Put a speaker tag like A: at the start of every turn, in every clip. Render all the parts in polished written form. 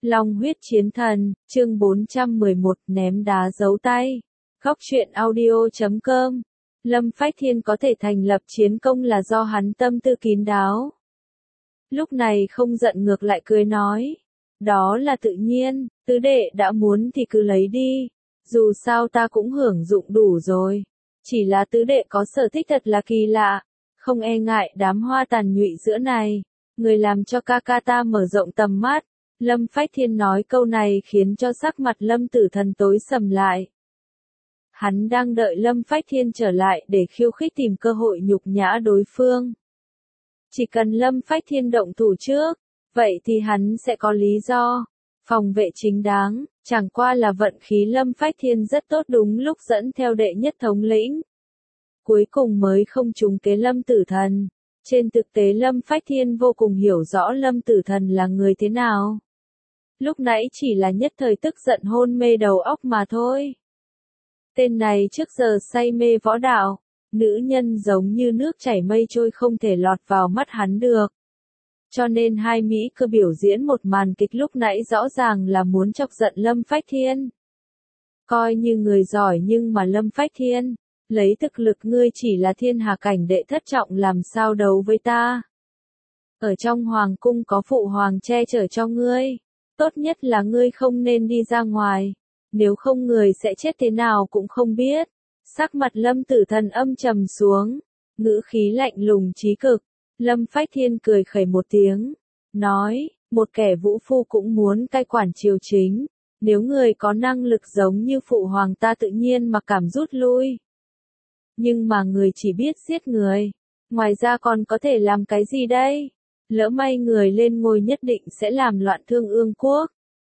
A: Long huyết chiến thần, chương 411, ném đá giấu tay. Góc truyện audio.com. Lâm Phách Thiên có thể thành lập chiến công là do hắn tâm tư kín đáo. Lúc này không giận ngược lại cười nói. Đó là tự nhiên, tứ đệ đã muốn thì cứ lấy đi. Dù sao ta cũng hưởng dụng đủ rồi. Chỉ là tứ đệ có sở thích thật là kỳ lạ. Không e ngại đám hoa tàn nhụy giữa này. Người làm cho ca ca ta mở rộng tầm mắt. Lâm Phách Thiên nói câu này khiến cho sắc mặt Lâm Tử Thần tối sầm lại. Hắn đang đợi Lâm Phách Thiên trở lại để khiêu khích tìm cơ hội nhục nhã đối phương. Chỉ cần Lâm Phách Thiên động thủ trước, vậy thì hắn sẽ có lý do. Phòng vệ chính đáng, chẳng qua là vận khí Lâm Phách Thiên rất tốt đúng lúc dẫn theo đệ nhất thống lĩnh. Cuối cùng mới không trúng kế Lâm Tử Thần. Trên thực tế Lâm Phách Thiên vô cùng hiểu rõ Lâm Tử Thần là người thế nào. Lúc nãy chỉ là nhất thời tức giận hôn mê đầu óc mà thôi. Tên này trước giờ say mê võ đạo, nữ nhân giống như nước chảy mây trôi không thể lọt vào mắt hắn được. Cho nên hai Mỹ cơ biểu diễn một màn kịch lúc nãy rõ ràng là muốn chọc giận Lâm Phách Thiên. Coi như người giỏi nhưng mà Lâm Phách Thiên, lấy thực lực ngươi chỉ là thiên hà cảnh đệ thất trọng làm sao đấu với ta. Ở trong hoàng cung có phụ hoàng che chở cho ngươi. Tốt nhất là ngươi không nên đi ra ngoài, nếu không người sẽ chết thế nào cũng không biết. Sắc mặt Lâm Tử Thần âm trầm xuống, ngữ khí lạnh lùng chí cực. Lâm Phách Thiên cười khẩy một tiếng, nói, một kẻ vũ phu cũng muốn cai quản triều chính, nếu người có năng lực giống như phụ hoàng ta tự nhiên mà cảm rút lui. Nhưng mà người chỉ biết giết người, ngoài ra còn có thể làm cái gì đây? Lỡ may người lên ngôi nhất định sẽ làm loạn Thương Ương quốc.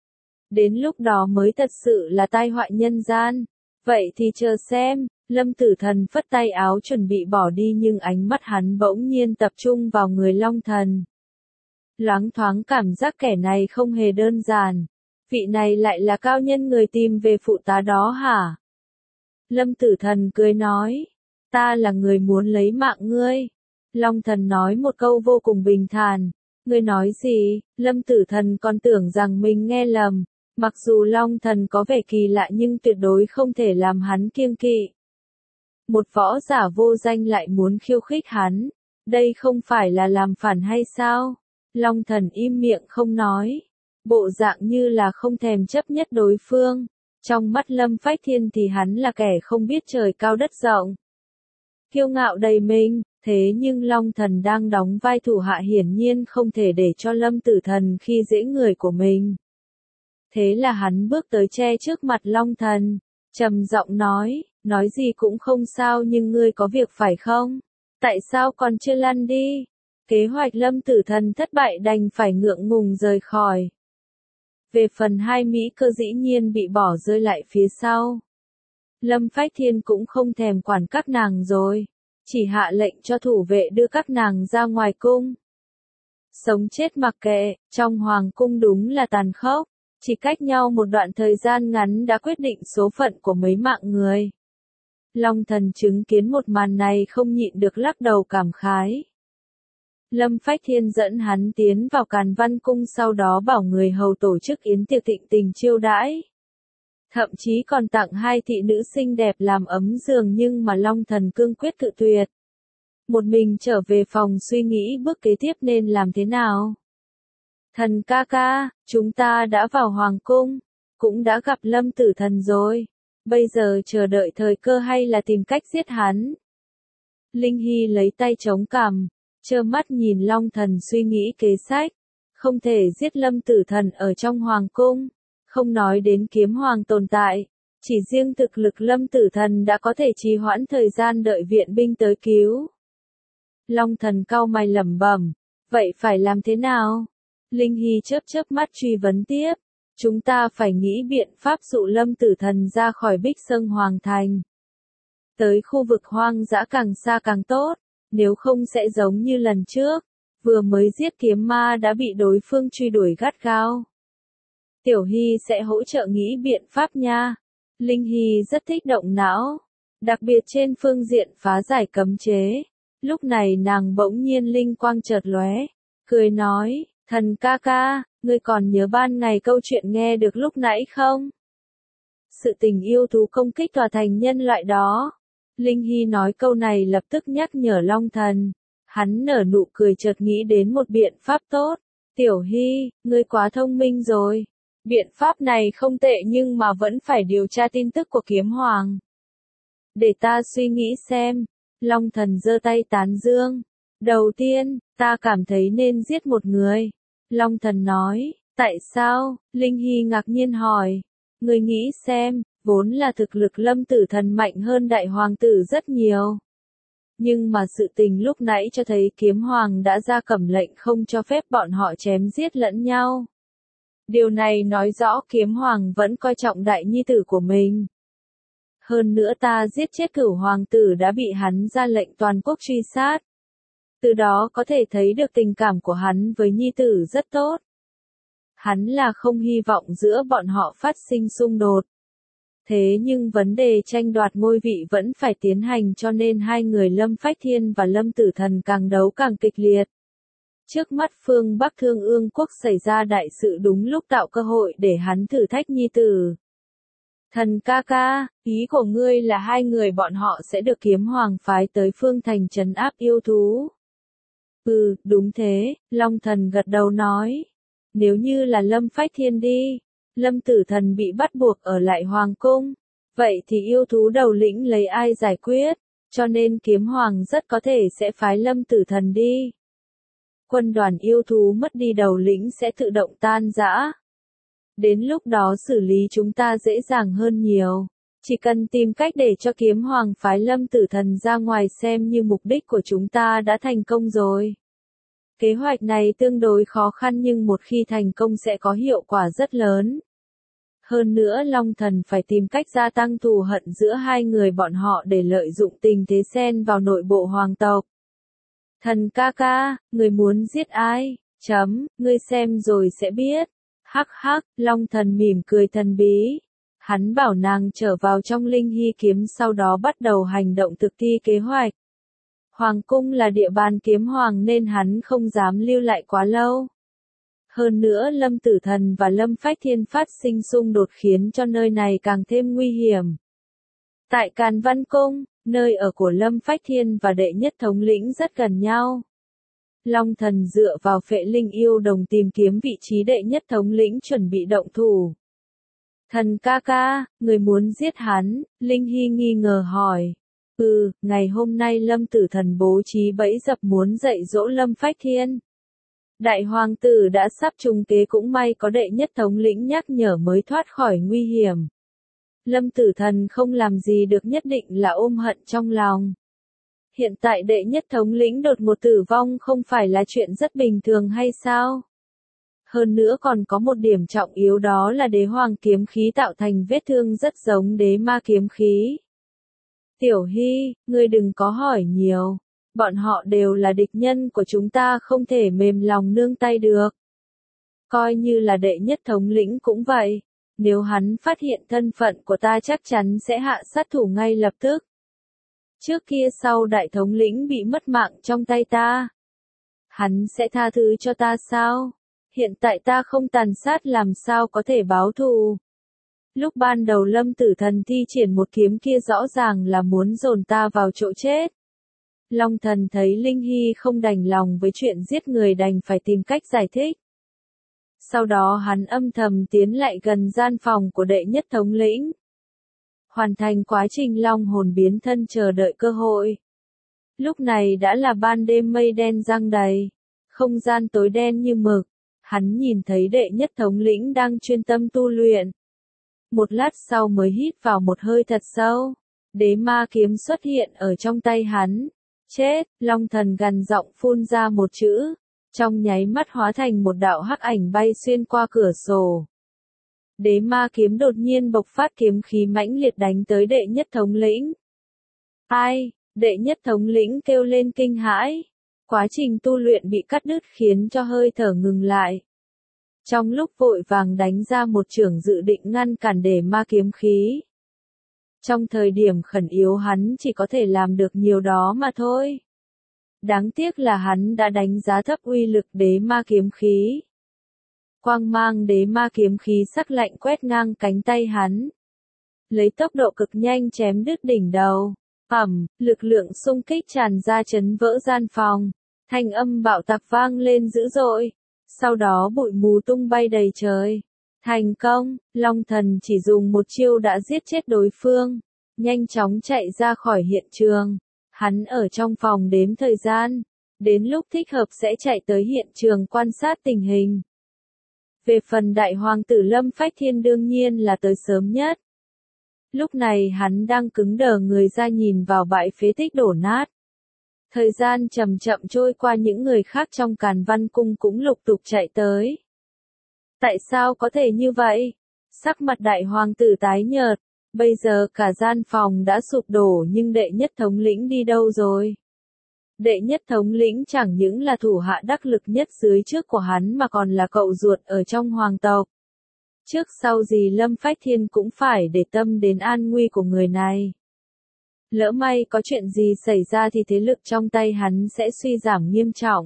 A: Đến lúc đó mới thật sự là tai họa nhân gian. Vậy thì chờ xem. Lâm Tử Thần phất tay áo chuẩn bị bỏ đi nhưng ánh mắt hắn bỗng nhiên tập trung vào người Long Thần. Loáng thoáng cảm giác kẻ này không hề đơn giản. Vị này lại là cao nhân người tìm về phụ tá đó hả? Lâm Tử Thần cười nói. Ta là người muốn lấy mạng ngươi. Long Thần nói một câu vô cùng bình thản. Ngươi nói gì? Lâm Tử Thần còn tưởng rằng mình nghe lầm. Mặc dù Long Thần có vẻ kỳ lạ nhưng tuyệt đối không thể làm hắn kiêng kỵ. Một võ giả vô danh lại muốn khiêu khích hắn. Đây không phải là làm phản hay sao? Long Thần im miệng không nói. Bộ dạng như là không thèm chấp nhất đối phương. Trong mắt Lâm Phách Thiên thì hắn là kẻ không biết trời cao đất rộng. Kiêu ngạo đầy mình. Thế nhưng Long Thần đang đóng vai thủ hạ hiển nhiên không thể để cho Lâm Tử Thần khi dễ người của mình. Thế là hắn bước tới che trước mặt Long Thần, trầm giọng nói gì cũng không sao nhưng ngươi có việc phải không? Tại sao còn chưa lăn đi? Kế hoạch Lâm Tử Thần thất bại đành phải ngượng ngùng rời khỏi. Về phần hai Mỹ cơ dĩ nhiên bị bỏ rơi lại phía sau. Lâm Phách Thiên cũng không thèm quản các nàng rồi. Chỉ hạ lệnh cho thủ vệ đưa các nàng ra ngoài cung. Sống chết mặc kệ, trong hoàng cung đúng là tàn khốc, chỉ cách nhau một đoạn thời gian ngắn đã quyết định số phận của mấy mạng người. Long Thần chứng kiến một màn này không nhịn được lắc đầu cảm khái. Lâm Phách Thiên dẫn hắn tiến vào Càn Văn cung sau đó bảo người hầu tổ chức yến tiệc thịnh tình chiêu đãi. Thậm chí còn tặng hai thị nữ xinh đẹp làm ấm giường nhưng mà Long Thần cương quyết cự tuyệt. Một mình trở về phòng suy nghĩ bước kế tiếp nên làm thế nào. Thần ca ca, chúng ta đã vào hoàng cung, cũng đã gặp Lâm Tử Thần rồi. Bây giờ chờ đợi thời cơ hay là tìm cách giết hắn. Linh Hy lấy tay chống cằm, trơ mắt nhìn Long Thần suy nghĩ kế sách. Không thể giết Lâm Tử Thần ở trong hoàng cung. Không nói đến kiếm hoàng tồn tại, chỉ riêng thực lực Lâm Tử Thần đã có thể trì hoãn thời gian đợi viện binh tới cứu. Long Thần cau mày lẩm bẩm, vậy phải làm thế nào? Linh Hy chớp mắt truy vấn tiếp, chúng ta phải nghĩ biện pháp dụ Lâm Tử Thần ra khỏi Bích Sơn Hoàng Thành. Tới khu vực hoang dã càng xa càng tốt, nếu không sẽ giống như lần trước, vừa mới giết kiếm ma đã bị đối phương truy đuổi gắt gao. Tiểu Hy sẽ hỗ trợ nghĩ biện pháp nha. Linh Hy rất thích động não, đặc biệt trên phương diện phá giải cấm chế. Lúc này nàng bỗng nhiên linh quang chợt lóe, cười nói, thần ca ca, ngươi còn nhớ ban ngày câu chuyện nghe được lúc nãy không? Sự tình yêu thú công kích tòa thành nhân loại đó. Linh Hy nói câu này lập tức nhắc nhở Long Thần. Hắn nở nụ cười chợt nghĩ đến một biện pháp tốt. Tiểu Hy, ngươi quá thông minh rồi. Biện pháp này không tệ nhưng mà vẫn phải điều tra tin tức của Kiếm Hoàng. Để ta suy nghĩ xem. Long Thần giơ tay tán dương. Đầu tiên, ta cảm thấy nên giết một người. Long Thần nói, tại sao? Linh Hy ngạc nhiên hỏi. Ngươi nghĩ xem, vốn là thực lực Lâm Tử Thần mạnh hơn Đại Hoàng tử rất nhiều. Nhưng mà sự tình lúc nãy cho thấy Kiếm Hoàng đã ra cầm lệnh không cho phép bọn họ chém giết lẫn nhau. Điều này nói rõ Kiếm Hoàng vẫn coi trọng đại nhi tử của mình. Hơn nữa ta giết chết Cửu Hoàng tử đã bị hắn ra lệnh toàn quốc truy sát. Từ đó có thể thấy được tình cảm của hắn với nhi tử rất tốt. Hắn là không hy vọng giữa bọn họ phát sinh xung đột. Thế nhưng vấn đề tranh đoạt ngôi vị vẫn phải tiến hành cho nên hai người Lâm Phách Thiên và Lâm Tử Thần càng đấu càng kịch liệt. Trước mắt phương Bắc Thương Ương Quốc xảy ra đại sự đúng lúc tạo cơ hội để hắn thử thách nhi tử. Thần ca ca, ý của ngươi là hai người bọn họ sẽ được Kiếm Hoàng phái tới phương thành trấn áp yêu thú. Ừ, đúng thế, Long Thần gật đầu nói. Nếu như là Lâm Phách Thiên đi, Lâm Tử Thần bị bắt buộc ở lại Hoàng cung, vậy thì yêu thú đầu lĩnh lấy ai giải quyết, cho nên Kiếm Hoàng rất có thể sẽ phái Lâm Tử Thần đi. Quân đoàn yêu thú mất đi đầu lĩnh sẽ tự động tan rã. Đến lúc đó xử lý chúng ta dễ dàng hơn nhiều. Chỉ cần tìm cách để cho Kiếm Hoàng phái Lâm Tử Thần ra ngoài xem như mục đích của chúng ta đã thành công rồi. Kế hoạch này tương đối khó khăn nhưng một khi thành công sẽ có hiệu quả rất lớn. Hơn nữa Long Thần phải tìm cách gia tăng thù hận giữa hai người bọn họ để lợi dụng tình thế xen vào nội bộ hoàng tộc. Thần ca ca, người muốn giết ai? Ngươi xem rồi sẽ biết. Hắc hắc, Long Thần mỉm cười thần bí. Hắn bảo nàng trở vào trong Linh Hy kiếm sau đó bắt đầu hành động thực thi kế hoạch. Hoàng cung là địa bàn Kiếm Hoàng nên hắn không dám lưu lại quá lâu. Hơn nữa Lâm Tử Thần và Lâm Phách Thiên phát sinh xung đột khiến cho nơi này càng thêm nguy hiểm. Tại Càn Văn Cung, nơi ở của Lâm Phách Thiên và đệ nhất thống lĩnh rất gần nhau. Long Thần dựa vào Phệ Linh yêu đồng tìm kiếm vị trí đệ nhất thống lĩnh chuẩn bị động thủ. Thần ca ca, người muốn giết hắn, Linh Hy nghi ngờ hỏi. Ngày hôm nay Lâm Tử Thần bố trí bẫy dập muốn dạy dỗ Lâm Phách Thiên. Đại hoàng tử đã sắp trúng kế cũng may có đệ nhất thống lĩnh nhắc nhở mới thoát khỏi nguy hiểm. Lâm Tử Thần không làm gì được nhất định là ôm hận trong lòng. Hiện tại đệ nhất thống lĩnh đột ngột tử vong không phải là chuyện rất bình thường hay sao? Hơn nữa còn có một điểm trọng yếu đó là đế hoàng kiếm khí tạo thành vết thương rất giống đế ma kiếm khí. Tiểu Hy, ngươi đừng có hỏi nhiều. Bọn họ đều là địch nhân của chúng ta không thể mềm lòng nương tay được. Coi như là đệ nhất thống lĩnh cũng vậy. Nếu hắn phát hiện thân phận của ta chắc chắn sẽ hạ sát thủ ngay lập tức. Trước kia sau đại thống lĩnh bị mất mạng trong tay ta. Hắn sẽ tha thứ cho ta sao? Hiện tại ta không tàn sát làm sao có thể báo thù. Lúc ban đầu Lâm Tử Thần thi triển một kiếm kia rõ ràng là muốn dồn ta vào chỗ chết. Long Thần thấy Linh Hy không đành lòng với chuyện giết người đành phải tìm cách giải thích. Sau đó hắn âm thầm tiến lại gần gian phòng của đệ nhất thống lĩnh. Hoàn thành quá trình long hồn biến thân chờ đợi cơ hội. Lúc này đã là ban đêm mây đen giăng đầy. Không gian tối đen như mực. Hắn nhìn thấy đệ nhất thống lĩnh đang chuyên tâm tu luyện. Một lát sau mới hít vào một hơi thật sâu. Đế ma kiếm xuất hiện ở trong tay hắn. Chết, Long Thần gằn giọng phun ra một chữ. Trong nháy mắt hóa thành một đạo hắc ảnh bay xuyên qua cửa sổ. Đế ma kiếm đột nhiên bộc phát kiếm khí mãnh liệt đánh tới đệ nhất thống lĩnh. Ai? Đệ nhất thống lĩnh kêu lên kinh hãi. Quá trình tu luyện bị cắt đứt khiến cho hơi thở ngừng lại. Trong lúc vội vàng đánh ra một chưởng dự định ngăn cản đế ma kiếm khí. Trong thời điểm khẩn yếu hắn chỉ có thể làm được nhiều đó mà thôi. Đáng tiếc là hắn đã đánh giá thấp uy lực đế ma kiếm khí. Quang mang đế ma kiếm khí sắc lạnh quét ngang cánh tay hắn. Lấy tốc độ cực nhanh chém đứt đỉnh đầu. Lực lượng xung kích tràn ra chấn vỡ gian phòng. Thanh âm bạo tạc vang lên dữ dội. Sau đó bụi mù tung bay đầy trời. Thành công, Long Thần chỉ dùng một chiêu đã giết chết đối phương. Nhanh chóng chạy ra khỏi hiện trường. Hắn ở trong phòng đếm thời gian. Đến lúc thích hợp sẽ chạy tới hiện trường quan sát tình hình. Về phần đại hoàng tử Lâm Phách Thiên đương nhiên là tới sớm nhất. Lúc này hắn đang cứng đờ người ra nhìn vào bãi phế tích đổ nát. Thời gian chậm chậm trôi qua, những người khác trong Càn Văn Cung cũng lục tục chạy tới. Tại sao có thể như vậy? Sắc mặt đại hoàng tử tái nhợt. Bây giờ cả gian phòng đã sụp đổ, nhưng đệ nhất thống lĩnh đi đâu rồi? Đệ nhất thống lĩnh chẳng những là thủ hạ đắc lực nhất dưới trước của hắn mà còn là cậu ruột ở trong hoàng tộc. Trước sau gì Lâm Phách Thiên cũng phải để tâm đến an nguy của người này. Lỡ may có chuyện gì xảy ra thì thế lực trong tay hắn sẽ suy giảm nghiêm trọng.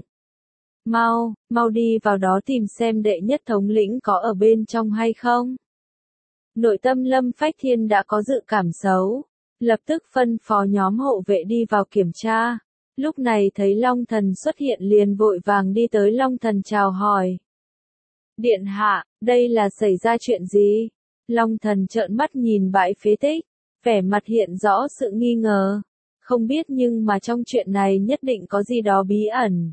A: Mau đi vào đó tìm xem đệ nhất thống lĩnh có ở bên trong hay không. Nội tâm Lâm Phách Thiên đã có dự cảm xấu, lập tức phân phó nhóm hộ vệ đi vào kiểm tra. Lúc này thấy Long Thần xuất hiện liền vội vàng đi tới Long Thần chào hỏi. Điện hạ, đây là xảy ra chuyện gì? Long Thần trợn mắt nhìn bãi phế tích, vẻ mặt hiện rõ sự nghi ngờ. Không biết, nhưng mà trong chuyện này nhất định có gì đó bí ẩn.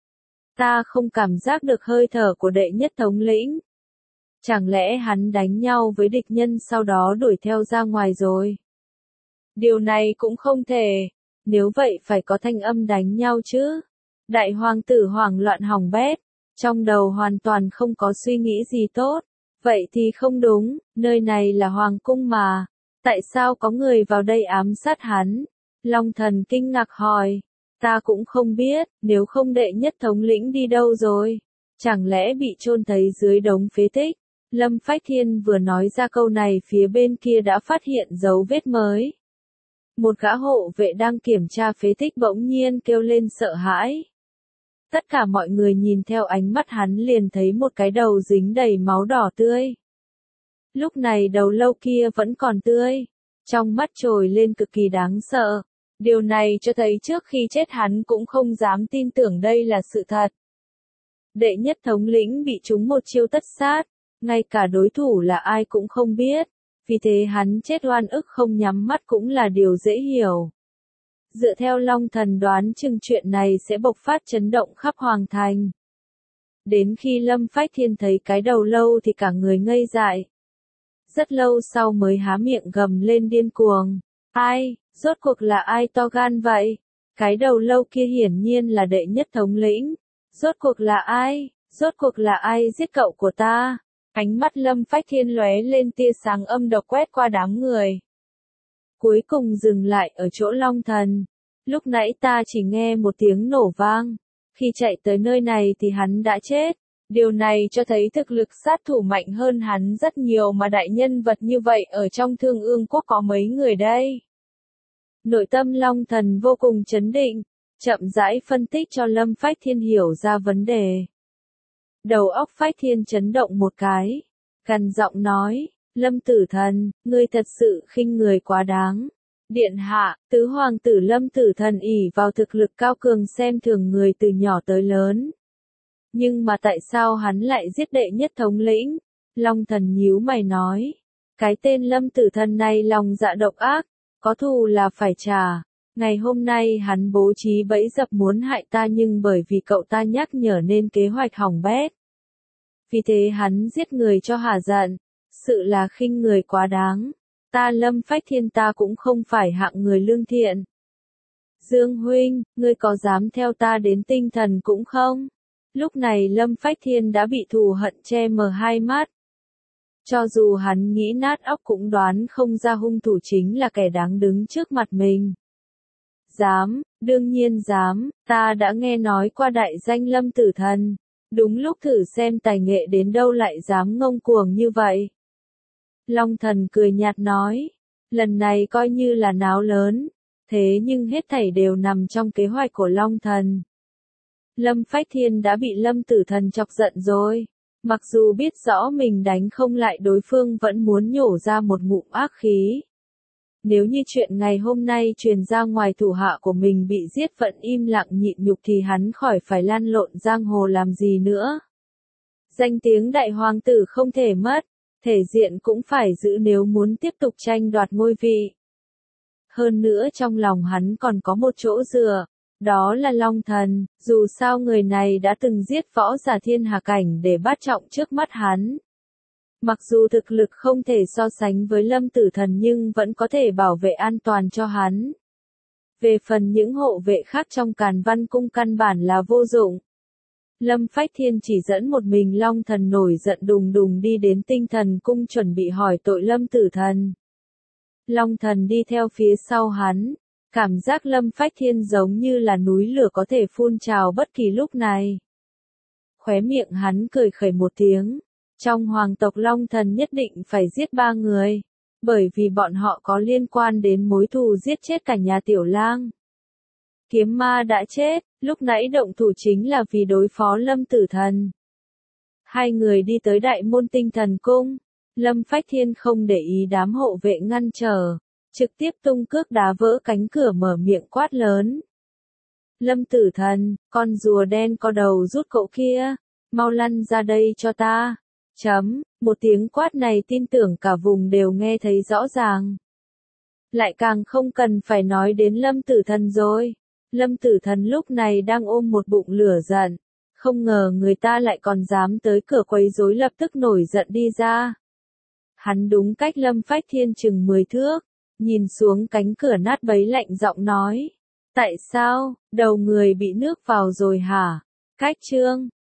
A: Ta không cảm giác được hơi thở của đệ nhất thống lĩnh. Chẳng lẽ hắn đánh nhau với địch nhân sau đó đuổi theo ra ngoài rồi? Điều này cũng không thể. Nếu vậy phải có thanh âm đánh nhau chứ. Đại hoàng tử hoảng loạn hỏng bét. Trong đầu hoàn toàn không có suy nghĩ gì tốt. Vậy thì không đúng, nơi này là hoàng cung mà. Tại sao có người vào đây ám sát hắn? Long Thần kinh ngạc hỏi. Ta cũng không biết, nếu không đệ nhất thống lĩnh đi đâu rồi? Chẳng lẽ bị chôn thấy dưới đống phế tích? Lâm Phách Thiên vừa nói ra câu này, phía bên kia đã phát hiện dấu vết mới. Một gã hộ vệ đang kiểm tra phế tích bỗng nhiên kêu lên sợ hãi. Tất cả mọi người nhìn theo ánh mắt hắn liền thấy một cái đầu dính đầy máu đỏ tươi. Lúc này đầu lâu kia vẫn còn tươi, trong mắt trồi lên cực kỳ đáng sợ. Điều này cho thấy trước khi chết hắn cũng không dám tin tưởng đây là sự thật. Đệ nhất thống lĩnh bị trúng một chiêu tất sát, ngay cả đối thủ là ai cũng không biết, vì thế hắn chết oan ức không nhắm mắt cũng là điều dễ hiểu. Dựa theo Long Thần đoán chừng chuyện này sẽ bộc phát chấn động khắp hoàng thành. Đến khi Lâm Phách Thiên thấy cái đầu lâu thì cả người ngây dại. Rất lâu sau mới há miệng gầm lên điên cuồng. Ai, rốt cuộc là ai to gan vậy? Cái đầu lâu kia hiển nhiên là đệ nhất thống lĩnh. Rốt cuộc là ai? Rốt cuộc là ai giết cậu của ta? Ánh mắt Lâm Phách Thiên lóe lên tia sáng âm độc quét qua đám người. Cuối cùng dừng lại ở chỗ Long Thần. Lúc nãy ta chỉ nghe một tiếng nổ vang. Khi chạy tới nơi này thì hắn đã chết. Điều này cho thấy thực lực sát thủ mạnh hơn hắn rất nhiều, mà đại nhân vật như vậy ở trong Thương Ương Quốc có mấy người đây. Nội tâm Long Thần vô cùng chấn định, chậm rãi phân tích cho Lâm Phách Thiên hiểu ra vấn đề. Đầu óc Phách Thiên chấn động một cái, gằn giọng nói, Lâm Tử Thần, ngươi thật sự khinh người quá đáng. Điện hạ, tứ hoàng tử Lâm Tử Thần ỷ vào thực lực cao cường xem thường người từ nhỏ tới lớn. Nhưng mà tại sao hắn lại giết đệ nhất thống lĩnh? Long Thần nhíu mày nói. Cái tên Lâm Tử Thần này lòng dạ độc ác, có thù là phải trả. Ngày hôm nay hắn bố trí bẫy dập muốn hại ta, nhưng bởi vì cậu ta nhắc nhở nên kế hoạch hỏng bét. Vì thế hắn giết người cho hả giận. Sự là khinh người quá đáng. Ta Lâm Phách Thiên ta cũng không phải hạng người lương thiện. Dương huynh, ngươi có dám theo ta đến tinh thần cũng không? Lúc này Lâm Phách Thiên đã bị thù hận che mờ hai mắt. Cho dù hắn nghĩ nát óc cũng đoán không ra hung thủ chính là kẻ đáng đứng trước mặt mình. Dám, đương nhiên dám, ta đã nghe nói qua đại danh Lâm Tử Thần. Đúng lúc thử xem tài nghệ đến đâu lại dám ngông cuồng như vậy. Long Thần cười nhạt nói, lần này coi như là náo lớn, thế nhưng hết thảy đều nằm trong kế hoạch của Long Thần. Lâm Phách Thiên đã bị Lâm Tử Thần chọc giận rồi. Mặc dù biết rõ mình đánh không lại đối phương vẫn muốn nhổ ra một ngụm ác khí. Nếu như chuyện ngày hôm nay truyền ra ngoài thủ hạ của mình bị giết vẫn im lặng nhịn nhục thì hắn khỏi phải lăn lộn giang hồ làm gì nữa. Danh tiếng đại hoàng tử không thể mất, thể diện cũng phải giữ nếu muốn tiếp tục tranh đoạt ngôi vị. Hơn nữa trong lòng hắn còn có một chỗ dựa, đó là Long Thần, dù sao người này đã từng giết võ giả thiên hà cảnh để bắt trọng trước mắt hắn. Mặc dù thực lực không thể so sánh với Lâm Tử Thần nhưng vẫn có thể bảo vệ an toàn cho hắn. Về phần những hộ vệ khác trong Càn Văn Cung căn bản là vô dụng. Lâm Phách Thiên chỉ dẫn một mình Long Thần nổi giận đùng đùng đi đến Tinh Thần Cung chuẩn bị hỏi tội Lâm Tử Thần. Long Thần đi theo phía sau hắn, cảm giác Lâm Phách Thiên giống như là núi lửa có thể phun trào bất kỳ lúc này. Khóe miệng hắn cười khẩy một tiếng. Trong hoàng tộc Long Thần nhất định phải giết 3 người, bởi vì bọn họ có liên quan đến mối thù giết chết cả nhà Tiểu Lang. Kiếm ma đã chết, lúc nãy động thủ chính là vì đối phó Lâm Tử Thần. Hai người đi tới đại môn Tinh Thần Cung, Lâm Phách Thiên không để ý đám hộ vệ ngăn trở, trực tiếp tung cước đá vỡ cánh cửa mở miệng quát lớn. Lâm Tử Thần, con rùa đen có đầu rút cậu kia, mau lăn ra đây cho ta. Một tiếng quát này tin tưởng cả vùng đều nghe thấy rõ ràng. Lại càng không cần phải nói đến Lâm Tử Thần rồi. Lâm Tử Thần lúc này đang ôm một bụng lửa giận. Không ngờ người ta lại còn dám tới cửa quấy rối, lập tức nổi giận đi ra. Hắn đúng cách Lâm Phách Thiên chừng 10 thước, nhìn xuống cánh cửa nát bấy lạnh giọng nói. Tại sao, đầu người bị nước vào rồi hả? Cách chương